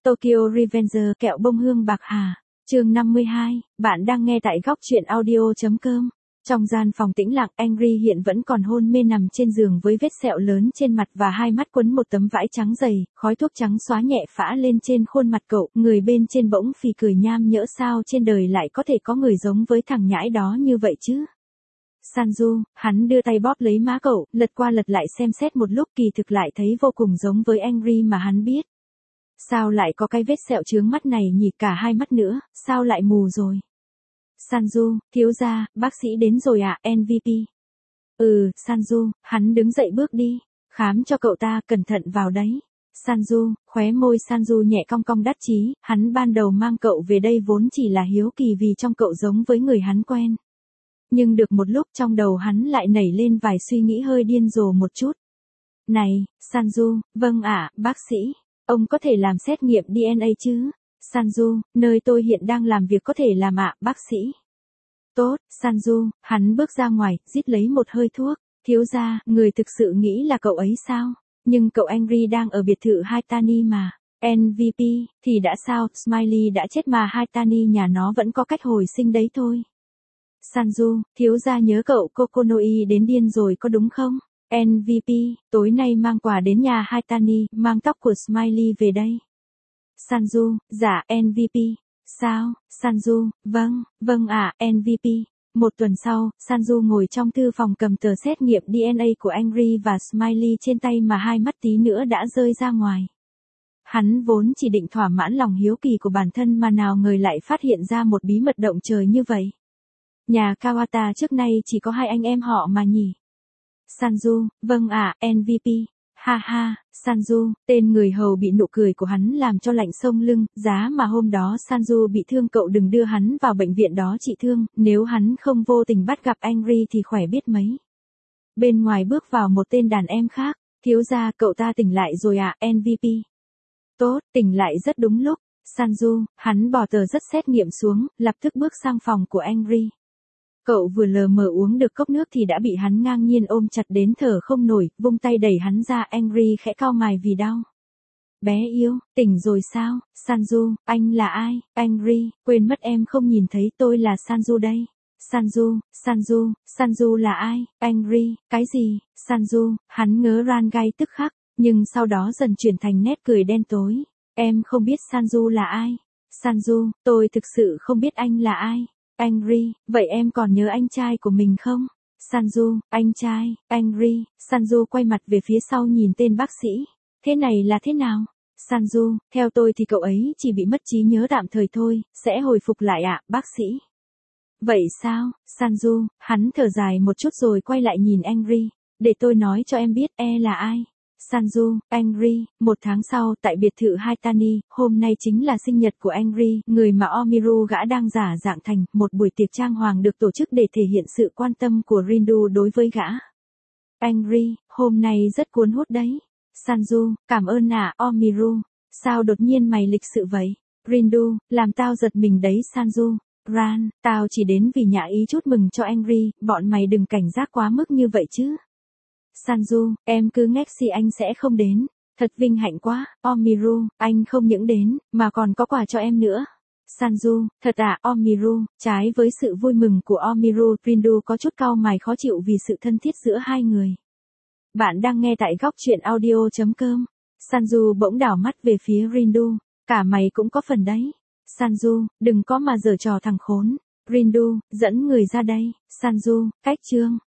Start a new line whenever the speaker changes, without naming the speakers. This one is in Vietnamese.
Tokyo Revenger kẹo bông hương bạc hà. Chương 52, bạn đang nghe tại góc truyện audio.com. Trong gian phòng tĩnh lặng, Angry hiện vẫn còn hôn mê nằm trên giường với vết sẹo lớn trên mặt và hai mắt quấn một tấm vải trắng dày, khói thuốc trắng xóa nhẹ phả lên trên khuôn mặt cậu, người bên trên bỗng phì cười nham nhỡ sao trên đời lại có thể có người giống với thằng nhãi đó như vậy chứ. Sanju, hắn đưa tay bóp lấy má cậu, lật qua lật lại xem xét một lúc kỳ thực lại thấy vô cùng giống với Angry mà hắn biết. Sao lại có cái vết sẹo chướng mắt này nhỉ, cả hai mắt nữa, sao lại mù rồi? Sanju, thiếu gia, bác sĩ đến rồi ạ, MVP. Sanju, hắn đứng dậy bước đi. Khám cho cậu ta, cẩn thận vào đấy. Sanju, khóe môi Sanju nhẹ cong cong đắc chí, hắn ban đầu mang cậu về đây vốn chỉ là hiếu kỳ vì trong cậu giống với người hắn quen. Nhưng được một lúc trong đầu hắn lại nảy lên vài suy nghĩ hơi điên rồ một chút. Này, Sanju, vâng ạ, bác sĩ. Ông có thể làm xét nghiệm DNA chứ? Sanju, nơi tôi hiện đang làm việc có thể làm ạ, bác sĩ. Tốt, Sanju, hắn bước ra ngoài, rít lấy một hơi thuốc. Thiếu gia, người thực sự nghĩ là cậu ấy sao? Nhưng cậu Angry đang ở biệt thự Haitani mà. MVP, thì đã sao, Smiley đã chết mà Haitani nhà nó vẫn có cách hồi sinh đấy thôi. Sanju, thiếu gia nhớ cậu Kokonoi đến điên rồi có đúng không? MVP, tối nay mang quà đến nhà Haitani, mang tóc của Smiley về đây. Sanju, dạ MVP. Sao, Sanju, vâng ạ, MVP. Một tuần sau, Sanju ngồi trong thư phòng cầm tờ xét nghiệm DNA của Angry và Smiley trên tay mà hai mắt tí nữa đã rơi ra ngoài. Hắn vốn chỉ định thỏa mãn lòng hiếu kỳ của bản thân mà nào ngờ lại phát hiện ra một bí mật động trời như vậy. Nhà Kawata trước nay chỉ có hai anh em họ mà nhỉ? Sanju, vâng ạ, MVP. Ha ha, Sanju, tên người hầu bị nụ cười của hắn làm cho lạnh sống lưng, giá mà hôm đó Sanju bị thương cậu đừng đưa hắn vào bệnh viện đó trị thương, nếu hắn không vô tình bắt gặp Angry thì khỏe biết mấy. Bên ngoài bước vào một tên đàn em khác, thiếu gia cậu ta tỉnh lại rồi ạ, MVP. Tốt, tỉnh lại rất đúng lúc. Sanju, hắn bỏ tờ rất xét nghiệm xuống, lập tức bước sang phòng của Angry. Cậu vừa lờ mờ uống được cốc nước thì đã bị hắn ngang nhiên ôm chặt đến thở không nổi, vung tay đẩy hắn ra. Angry khẽ cau mày vì đau. Bé yêu, tỉnh rồi sao? Sanju, anh là ai? Angry, quên mất em không nhìn thấy tôi là Sanju đây. Sanju là ai? Angry, cái gì? Sanju, hắn ngớ ran gai tức khắc, nhưng sau đó dần chuyển thành nét cười đen tối. Em không biết Sanju là ai. Sanju, tôi thực sự không biết anh là ai. Angry, vậy em còn nhớ anh trai của mình không? Sanju, anh trai, Angry, Sanju quay mặt về phía sau nhìn tên bác sĩ. Thế này là thế nào? Sanju, theo tôi thì cậu ấy chỉ bị mất trí nhớ tạm thời thôi, sẽ hồi phục lại ạ, bác sĩ. Vậy sao, Sanju, hắn thở dài một chút rồi quay lại nhìn Angry. Để tôi nói cho em biết là ai. Sanju, Angry, một tháng sau tại biệt thự Haitani, hôm nay chính là sinh nhật của Angry, người mà Omiru gã đang giả dạng thành, một buổi tiệc trang hoàng được tổ chức để thể hiện sự quan tâm của Rindu đối với gã. Angry, hôm nay rất cuốn hút đấy. Sanju, cảm ơn ạ, Omiru. Sao đột nhiên mày lịch sự vậy? Rindu, làm tao giật mình đấy Sanju. Ran, tao chỉ đến vì nhã ý chúc mừng cho Angry, bọn mày đừng cảnh giác quá mức như vậy chứ. Sanju, em cứ ngách si anh sẽ không đến. Thật vinh hạnh quá, Omiru, anh không những đến, mà còn có quà cho em nữa. Sanju, thật à, Omiru, trái với sự vui mừng của Omiru, Rindu có chút cau mày khó chịu vì sự thân thiết giữa hai người. Bạn đang nghe tại góc truyện audio.com. Sanju bỗng đảo mắt về phía Rindu, cả mày cũng có phần đấy. Sanju, đừng có mà giở trò thằng khốn. Rindu, dẫn người ra đây. Sanju, cách chương.